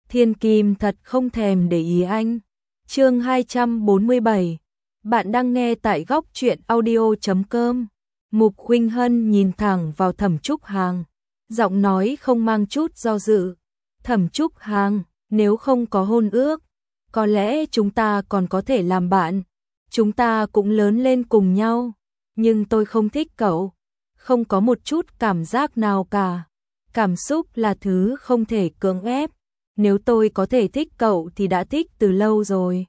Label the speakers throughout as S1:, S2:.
S1: Thiên Kim thật không thèm để ý anh. Chương 247. Bạn đang nghe tại góc truyện audio.com. Mục Khuynh Hân nhìn thẳng vào Thẩm Trúc Hàng, giọng nói không mang chút do dự. Thẩm Trúc Hàng, nếu không có hôn ước, có lẽ chúng ta còn có thể làm bạn. Chúng ta cũng lớn lên cùng nhau, nhưng tôi không thích cậu. Không có một chút cảm giác nào cả. Cảm xúc là thứ không thể cưỡng ép. Nếu tôi có thể thích cậu thì đã thích từ lâu rồi.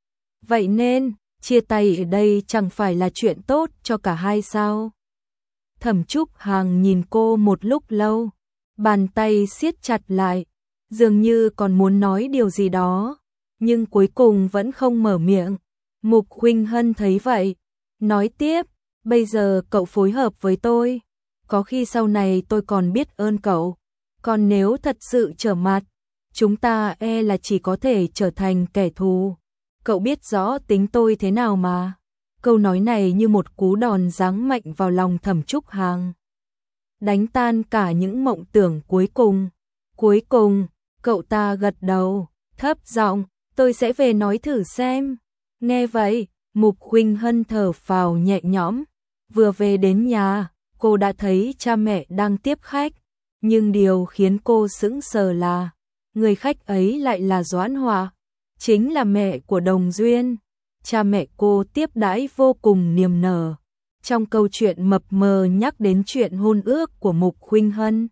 S1: Vậy nên, chia tay ở đây chẳng phải là chuyện tốt cho cả hai sao? Thẩm Trúc Hàng nhìn cô một lúc lâu, bàn tay siết chặt lại, dường như còn muốn nói điều gì đó, nhưng cuối cùng vẫn không mở miệng. Mục Khuynh Hân thấy vậy, nói tiếp, bây giờ cậu phối hợp với tôi, có khi sau này tôi còn biết ơn cậu, còn nếu thật sự trở mặt, chúng ta e là chỉ có thể trở thành kẻ thù. Cậu biết rõ tính tôi thế nào mà. Câu nói này như một cú đòn giáng mạnh vào lòng Thẩm Trúc Hàng, đánh tan cả những mộng tưởng cuối cùng. Cuối cùng, cậu ta gật đầu, thấp giọng, tôi sẽ về nói thử xem. Nghe vậy, Mục Khuynh Hân thở phào nhẹ nhõm. Vừa về đến nhà, cô đã thấy cha mẹ đang tiếp khách, nhưng điều khiến cô sững sờ là người khách ấy lại là Doãn Hòa, chính là mẹ của Đồng Duyên. Cha mẹ cô tiếp đãi vô cùng niềm nở. Trong câu chuyện mập mờ nhắc đến chuyện hôn ước của Mục Khuynh Hân.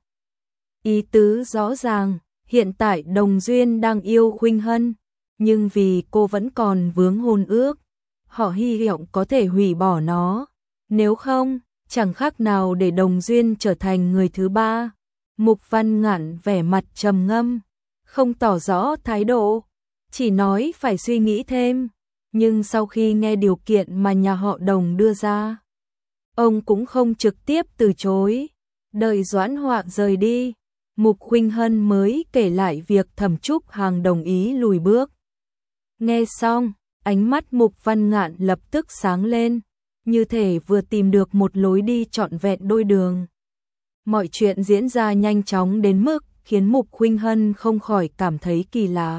S1: Ý tứ rõ ràng, hiện tại Đồng Duyên đang yêu Khuynh Hân, nhưng vì cô vẫn còn vướng hôn ước, họ hy vọng có thể hủy bỏ nó. Nếu không, chẳng khác nào để Đồng Duyên trở thành người thứ ba. Mục Văn Ngạn vẻ mặt trầm ngâm, không tỏ rõ thái độ, chỉ nói phải suy nghĩ thêm. Nhưng sau khi nghe điều kiện mà nhà họ Đồng đưa ra, ông cũng không trực tiếp từ chối. Đợi Doãn Họa rời đi, Mục Khuynh Hân mới kể lại việc Thẩm Trúc Hàng đồng ý lùi bước. Nghe xong, ánh mắt Mục Văn Ngạn lập tức sáng lên, như thể vừa tìm được một lối đi trọn vẹn đôi đường. Mọi chuyện diễn ra nhanh chóng đến mức khiến Mục Khuynh Hân không khỏi cảm thấy kỳ lạ.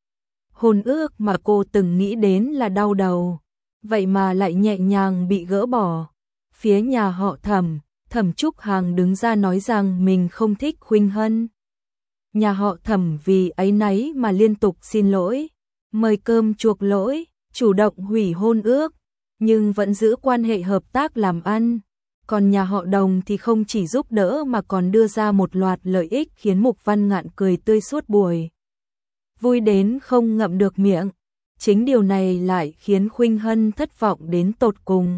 S1: Hôn ước mà cô từng nghĩ đến là đau đầu, vậy mà lại nhẹ nhàng bị gỡ bỏ. Phía nhà họ Thẩm, Thẩm Trúc Hàng đứng ra nói rằng mình không thích Khuynh Hân. Nhà họ Thẩm vì áy náy mà liên tục xin lỗi, mời cơm chuộc lỗi, chủ động hủy hôn ước, nhưng vẫn giữ quan hệ hợp tác làm ăn. Còn nhà họ Đồng thì không chỉ giúp đỡ mà còn đưa ra một loạt lợi ích khiến Mục Văn Ngạn cười tươi suốt buổi. Vui đến không ngậm được miệng. Chính điều này lại khiến Khuynh Hân thất vọng đến tột cùng.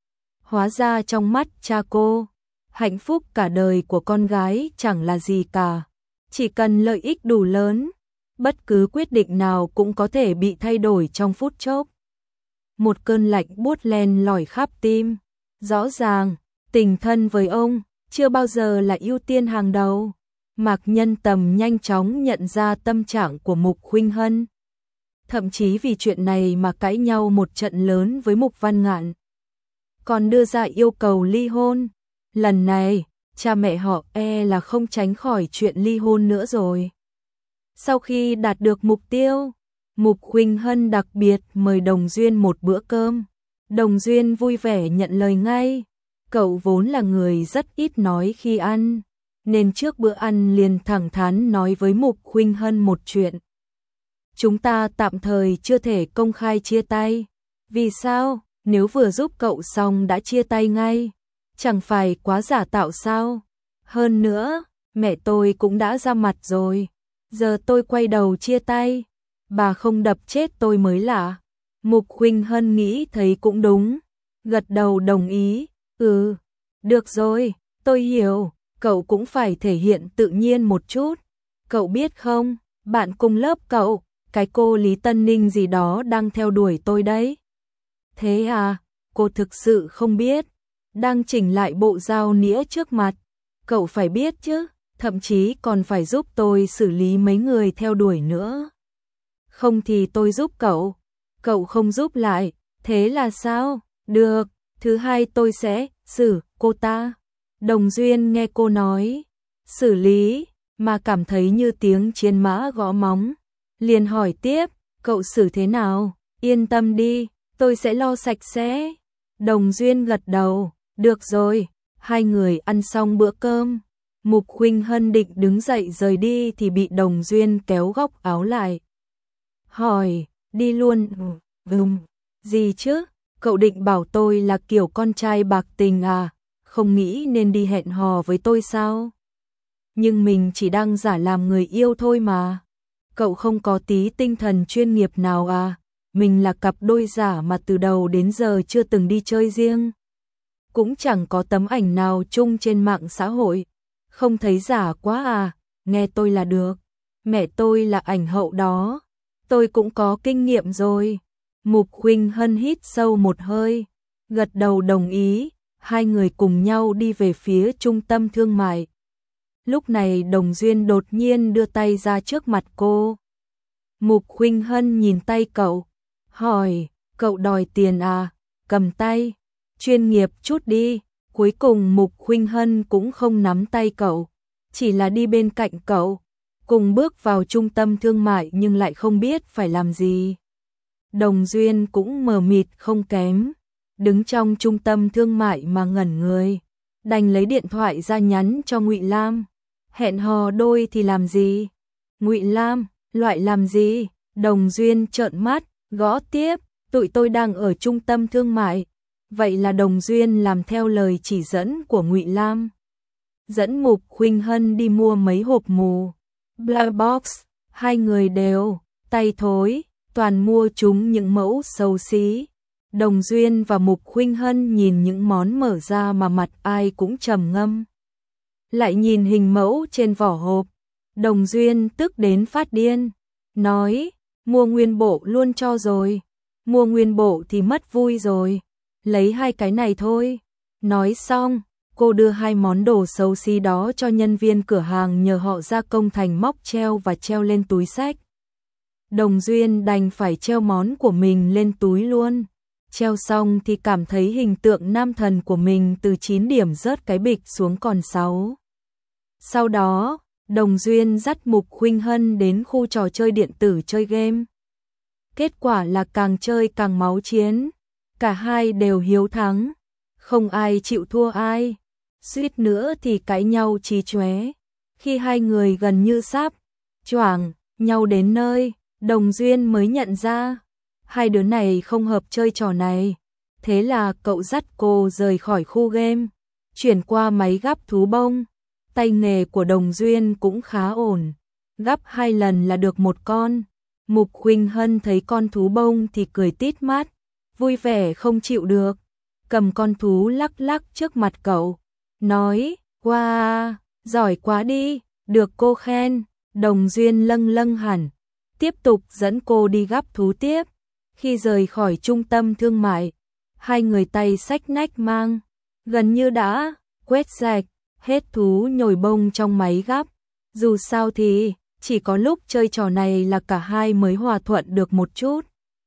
S1: Hóa ra trong mắt cha cô, hạnh phúc cả đời của con gái chẳng là gì cả. Chỉ cần lợi ích đủ lớn, bất cứ quyết định nào cũng có thể bị thay đổi trong phút chốc. Một cơn lạnh buốt len lỏi khắp tim. Rõ ràng, tình thân với ông chưa bao giờ là ưu tiên hàng đầu. Mạc Nhân Tầm nhanh chóng nhận ra tâm trạng của Mục Khuynh Hân, thậm chí vì chuyện này mà cãi nhau một trận lớn với Mục Văn Ngạn, còn đưa ra yêu cầu ly hôn. Lần này, cha mẹ họ e là không tránh khỏi chuyện ly hôn nữa rồi. Sau khi đạt được mục tiêu, Mục Khuynh Hân đặc biệt mời Đồng Duyên một bữa cơm. Đồng Duyên vui vẻ nhận lời ngay. Cậu vốn là người rất ít nói khi ăn, nên trước bữa ăn liền thẳng thắn nói với Mục Khuynh Hân một chuyện. Chúng ta tạm thời chưa thể công khai chia tay. Vì sao? Nếu vừa giúp cậu xong đã chia tay ngay, chẳng phải quá giả tạo sao? Hơn nữa, mẹ tôi cũng đã ra mặt rồi. Giờ tôi quay đầu chia tay, bà không đập chết tôi mới lạ. Mục Khuynh Hân nghĩ thấy cũng đúng, gật đầu đồng ý. Được rồi, tôi hiểu. Cậu cũng phải thể hiện tự nhiên một chút. Cậu biết không, bạn cùng lớp cậu, cái cô Lý Tân Ninh gì đó đang theo đuổi tôi đấy. Thế à, cô thực sự không biết. Đang chỉnh lại bộ dao nĩa trước mặt. Cậu phải biết chứ, thậm chí còn phải giúp tôi xử lý mấy người theo đuổi nữa. Không thì tôi giúp cậu. Cậu không giúp lại, thế là sao? Được, thứ hai tôi sẽ xử cô ta. Đồng Duyên nghe cô nói xử lý, mà cảm thấy như tiếng chiến mã gõ móng. Liền hỏi tiếp, cậu xử thế nào? Yên tâm đi, tôi sẽ lo sạch sẽ. Đồng Duyên gật đầu, được rồi. Hai người ăn xong bữa cơm. Mục Khuynh Hân định đứng dậy rời đi thì bị Đồng Duyên kéo góc áo lại. Hỏi, đi luôn? Gì chứ? Cậu định bảo tôi là kiểu con trai bạc tình à? Không nghĩ nên đi hẹn hò với tôi sao? Nhưng mình chỉ đang giả làm người yêu thôi mà. Cậu không có tí tinh thần chuyên nghiệp nào à? Mình là cặp đôi giả mà từ đầu đến giờ chưa từng đi chơi riêng. Cũng chẳng có tấm ảnh nào chung trên mạng xã hội. Không thấy giả quá à? Nghe tôi là được. Mẹ tôi là ảnh hậu đó. Tôi cũng có kinh nghiệm rồi. Mục Khuynh Hân hít sâu một hơi, gật đầu đồng ý. Hai người cùng nhau đi về phía trung tâm thương mại. Lúc này Đồng Duyên đột nhiên đưa tay ra trước mặt cô. Mục Khuynh Hân nhìn tay cậu, hỏi, cậu đòi tiền à? Cầm tay, chuyên nghiệp chút đi. Cuối cùng Mục Khuynh Hân cũng không nắm tay cậu, chỉ là đi bên cạnh cậu, cùng bước vào trung tâm thương mại nhưng lại không biết phải làm gì. Đồng Duyên cũng mờ mịt không kém, đứng trong trung tâm thương mại mà ngẩn người, đành lấy điện thoại ra nhắn cho Ngụy Lam. Hẹn hò đôi thì làm gì? Ngụy Lam, loại làm gì? Đồng Duyên trợn mắt, gõ tiếp, tụi tôi đang ở trung tâm thương mại. Vậy là Đồng Duyên làm theo lời chỉ dẫn của Ngụy Lam. Dẫn Mục Khuynh Hân đi mua mấy hộp mù. Black Box, hai người đều, tay thối, toàn mua chúng những mẫu xấu xí. Đồng Duyên và Mục Khuynh Hân nhìn những món mở ra mà mặt ai cũng trầm ngâm. Lại nhìn hình mẫu trên vỏ hộp, Đồng Duyên tức đến phát điên, nói, mua nguyên bộ luôn cho rồi, mua nguyên bộ thì mất vui rồi, lấy hai cái này thôi. Nói xong, cô đưa hai món đồ xấu xí đó cho nhân viên cửa hàng nhờ họ gia công thành móc treo và treo lên túi xách. Đồng Duyên đành phải treo món của mình lên túi luôn. Treo xong thì cảm thấy hình tượng nam thần của mình từ 9 điểm rớt cái bịch xuống còn 6. Sau đó, Đồng Duyên dắt Mục Khuynh Hân đến khu trò chơi điện tử chơi game. Kết quả là càng chơi càng máu chiến, cả hai đều hiếu thắng, không ai chịu thua ai, suýt nữa thì cãi nhau chí chóe. Khi hai người gần như sắp choảng nhau đến nơi, Đồng Duyên mới nhận ra hai đứa này không hợp chơi trò này. Thế là cậu dắt cô rời khỏi khu game, chuyển qua máy gắp thú bông. Tay nghề của Đồng Duyên cũng khá ổn, gắp 2 lần là được một con. Mục Khuynh Hân thấy con thú bông thì cười tít mắt, vui vẻ không chịu được, cầm con thú lắc lắc trước mặt cậu, nói, wow, giỏi quá đi, được cô khen. Đồng Duyên lâng lâng hẳn, tiếp tục dẫn cô đi gắp thú tiếp. Khi rời khỏi trung tâm thương mại, hai người tay xách nách mang, gần như đã quét sạch hết thú nhồi bông trong máy gắp. Dù sao thì chỉ có lúc chơi trò này là cả hai mới hòa thuận được một chút.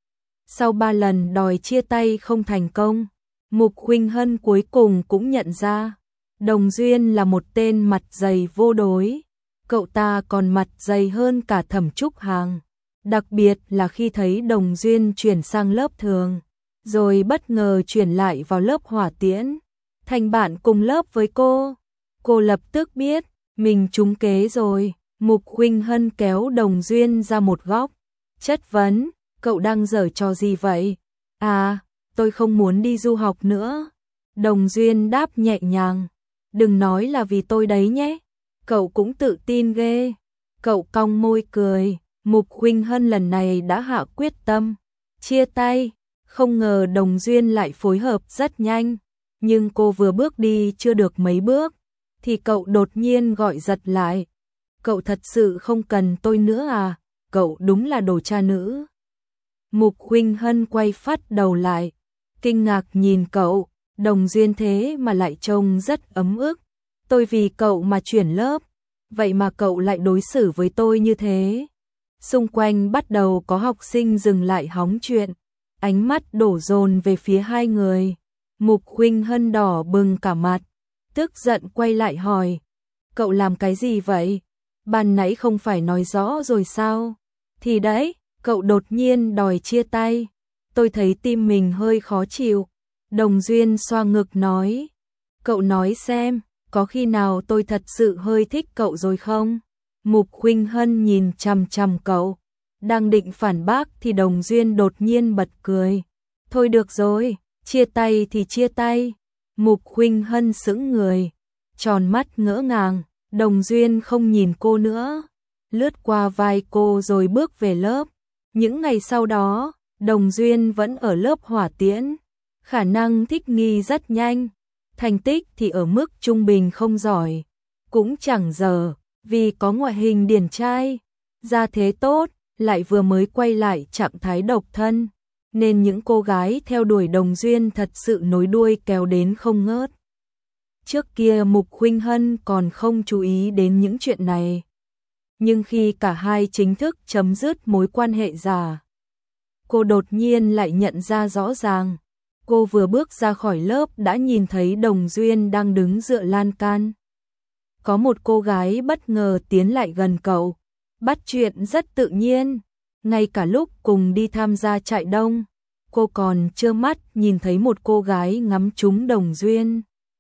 S1: Sau 3 lần đòi chia tay không thành công, Mục Khuynh Hân cuối cùng cũng nhận ra Đồng Duyên là một tên mặt dày vô đối. Cậu ta còn mặt dày hơn cả Thẩm Trúc Hàng, đặc biệt là khi thấy Đồng Duyên chuyển sang lớp thường, rồi bất ngờ chuyển lại vào lớp hỏa tiễn, thành bạn cùng lớp với cô. Cô lập tức biết mình trúng kế rồi. Mục Khuynh Hân kéo Đồng Duyên ra một góc, chất vấn, cậu đang giở trò gì vậy? À, tôi không muốn đi du học nữa. Đồng Duyên đáp nhẹ nhàng, đừng nói là vì tôi đấy nhé. Cậu cũng tự tin ghê. Cậu cong môi cười. Mục Khuynh Hân lần này đã hạ quyết tâm chia tay, không ngờ Đồng Duyên lại phối hợp rất nhanh, nhưng cô vừa bước đi chưa được mấy bước thì cậu đột nhiên gọi giật lại. Cậu thật sự không cần tôi nữa à? Cậu đúng là đồ cha nữ. Mục Khuynh Hân quay phắt đầu lại, kinh ngạc nhìn cậu. Đồng Duyên thế mà lại trông rất ấm ức. Tôi vì cậu mà chuyển lớp, vậy mà cậu lại đối xử với tôi như thế. Xung quanh bắt đầu có học sinh dừng lại hóng chuyện, ánh mắt đổ dồn về phía hai người. Mục Khuynh Hân đỏ bừng cả mặt, tức giận quay lại hỏi, cậu làm cái gì vậy? ban nãy không phải nói rõ rồi sao? Thì đấy, cậu đột nhiên đòi chia tay. Tôi thấy tim mình hơi khó chịu. Đồng Duyên xoa ngực nói. Cậu nói xem, có khi nào tôi thật sự hơi thích cậu rồi không? Mục Khuynh Hân nhìn chằm chằm cậu. Đang định phản bác thì Đồng Duyên đột nhiên bật cười. Thôi được rồi, chia tay thì chia tay. Mục Khuynh Hân sững người, tròn mắt ngỡ ngàng. Đồng Duyên không nhìn cô nữa, lướt qua vai cô rồi bước về lớp. Những ngày sau đó, Đồng Duyên vẫn ở lớp hỏa tiễn, khả năng thích nghi rất nhanh, thành tích thì ở mức trung bình không giỏi, cũng chẳng dở, vì có ngoại hình điển trai, gia thế tốt, lại vừa mới quay lại trạng thái độc thân, nên những cô gái theo đuổi Đồng Duyên thật sự nối đuôi kéo đến không ngớt. Trước kia Mục Khuynh Hân còn không chú ý đến những chuyện này. Nhưng khi cả hai chính thức chấm dứt mối quan hệ giả, cô đột nhiên lại nhận ra rõ ràng. Cô vừa bước ra khỏi lớp đã nhìn thấy Đồng Duyên đang đứng dựa lan can. Có một cô gái bất ngờ tiến lại gần cậu, bắt chuyện rất tự nhiên. Ngay cả lúc cùng đi tham gia trại đông, cô còn trơ mắt nhìn thấy một cô gái ngắm trúng Đồng Duyên.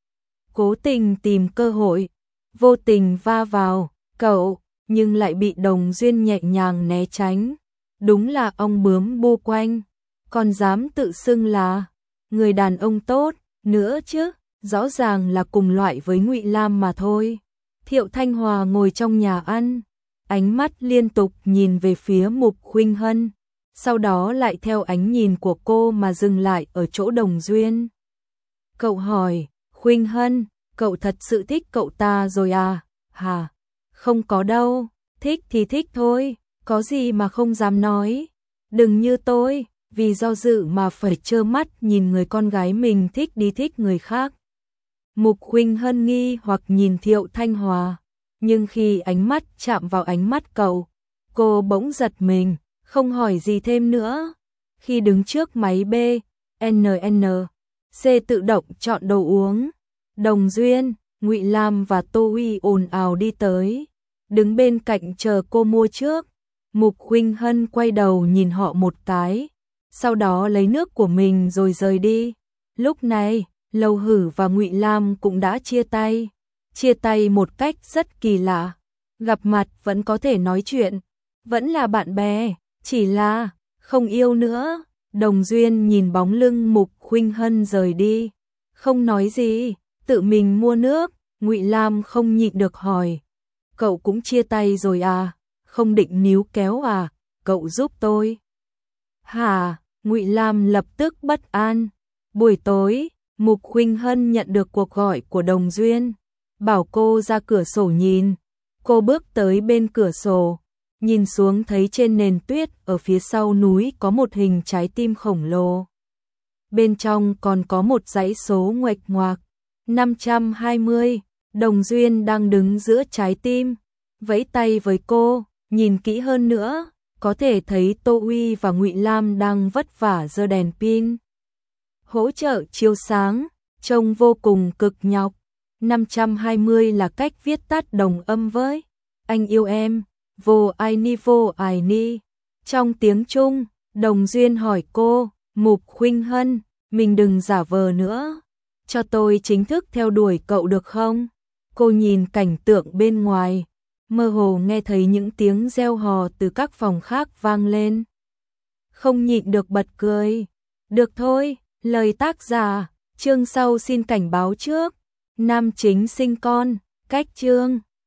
S1: Cố tình tìm cơ hội, vô tình va vào cậu, nhưng lại bị Đồng Duyên nhẹ nhàng né tránh. Đúng là ong bướm bu quanh, còn dám tự xưng là người đàn ông tốt nữa chứ, rõ ràng là cùng loại với Ngụy Lam mà thôi. Thiệu Thanh Hòa ngồi trong nhà ăn, ánh mắt liên tục nhìn về phía Mục Khuynh Hân, sau đó lại theo ánh nhìn của cô mà dừng lại ở chỗ Đồng Duyên. Cậu hỏi, Khuynh Hân, cậu thật sự thích cậu ta rồi à? Hả? Không có đâu, thích thì thích thôi, có gì mà không dám nói. Đừng như tôi, vì do dự mà phải trơ mắt nhìn người con gái mình thích đi thích người khác. Mục Khuynh Hân nghi hoặc nhìn Thiệu Thanh Hòa, nhưng khi ánh mắt chạm vào ánh mắt cậu, cô bỗng giật mình, không hỏi gì thêm nữa. Khi đứng trước máy BNNC tự động chọn đồ uống, Đồng Duyên, Ngụy Lam và Tô Huy ồn ào đi tới, đứng bên cạnh chờ cô mua trước. Mục Khuynh Hân quay đầu nhìn họ một cái, sau đó lấy nước của mình rồi rời đi. Lúc này, Lâu Hử và Ngụy Lam cũng đã chia tay một cách rất kỳ lạ. Gặp mặt vẫn có thể nói chuyện, vẫn là bạn bè, chỉ là không yêu nữa. Đồng Duyên nhìn bóng lưng Mục Khuynh Hân rời đi, không nói gì, tự mình mua nước. Ngụy Lam không nhịn được hỏi, cậu cũng chia tay rồi à? Không định níu kéo à? Cậu giúp tôi. Hả? Ngụy Lam lập tức bất an. Buổi tối, Mục Khuynh Hân nhận được cuộc gọi của Đồng Duyên, bảo cô ra cửa sổ nhìn. Cô bước tới bên cửa sổ, nhìn xuống thấy trên nền tuyết ở phía sau núi có một hình trái tim khổng lồ. Bên trong còn có một dãy số nguệch ngoạc, 520. Đồng Duyên đang đứng giữa trái tim, vẫy tay với cô. Nhìn kỹ hơn nữa, có thể thấy Tô Uy và Ngụy Lam đang vất vả giơ đèn pin, hỗ trợ chiếu sáng, trông vô cùng cực nhọc. 520 là cách viết tắt đồng âm với anh yêu em, vô ai ni. Trong tiếng Trung, Đồng Duyên hỏi cô, Mục Khuynh Hân, mình đừng giả vờ nữa, cho tôi chính thức theo đuổi cậu được không? Cô nhìn cảnh tượng bên ngoài, mơ hồ nghe thấy những tiếng reo hò từ các phòng khác vang lên. Không nhịn được bật cười. Được thôi, lời tác giả, chương sau xin cảnh báo trước. Nam chính sinh con, cách chương.